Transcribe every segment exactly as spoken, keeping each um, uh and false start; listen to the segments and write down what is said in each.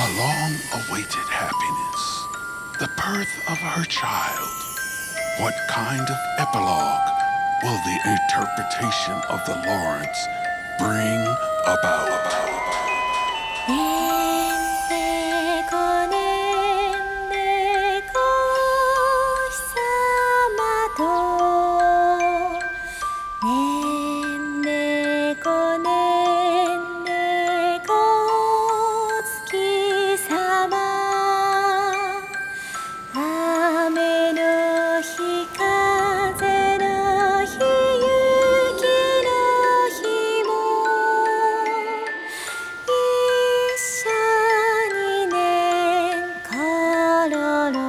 A long-awaited happiness, the birth of her child. What kind of epilogue will the interpretation of the Lawrence bring about? ねんねこねんねこ久まとねんねこねんねこ月さま雨の日風の日雪の日も一緒にねんころろ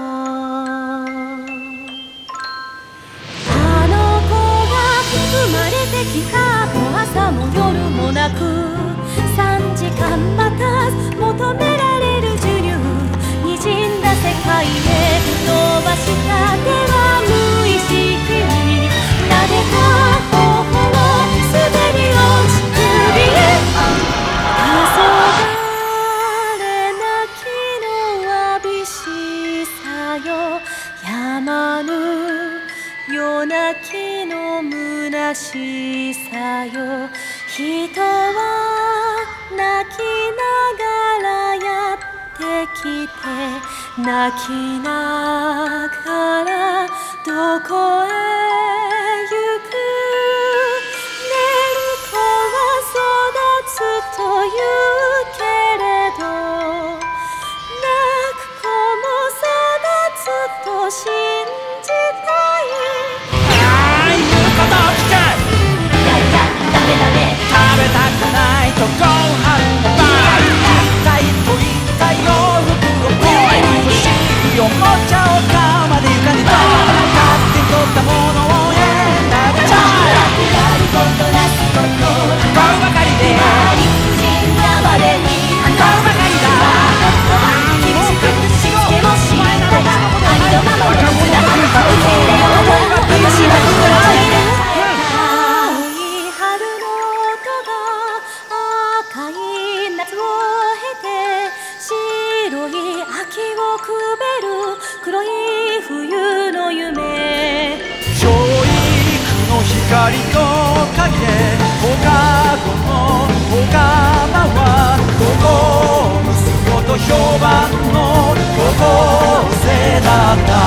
あの子が生まれてきた後朝も夜もなくさんじかん待たず求められる授乳にじんだ世界へ伸ばした手は無意識に撫でた頬を滑り落ち首へ黄昏泣きのわびしさよやまぬ夜泣きの虚しさよ人は泣きながらやってきて泣きながらどこへ行くねんこは育つというけれど泣く子も育つと信じたいああいうこと聞けいやいやダメダメ食べたくないとご飯のバー一体取りたい洋服をボーイ欲しいおもちゃを買うまで行かねえと勝手に取ったものを選べちゃうやることなすこと買うばかりで理不尽なまでに買うばかりだ厳しくしつけもしない子がありのままの姿受け入れようと私は心いる青い春の音が赤い夏を経て白い秋をくべる黒い冬の夢教育の光と影で放課後の小川は高校息子と評判の高校生だった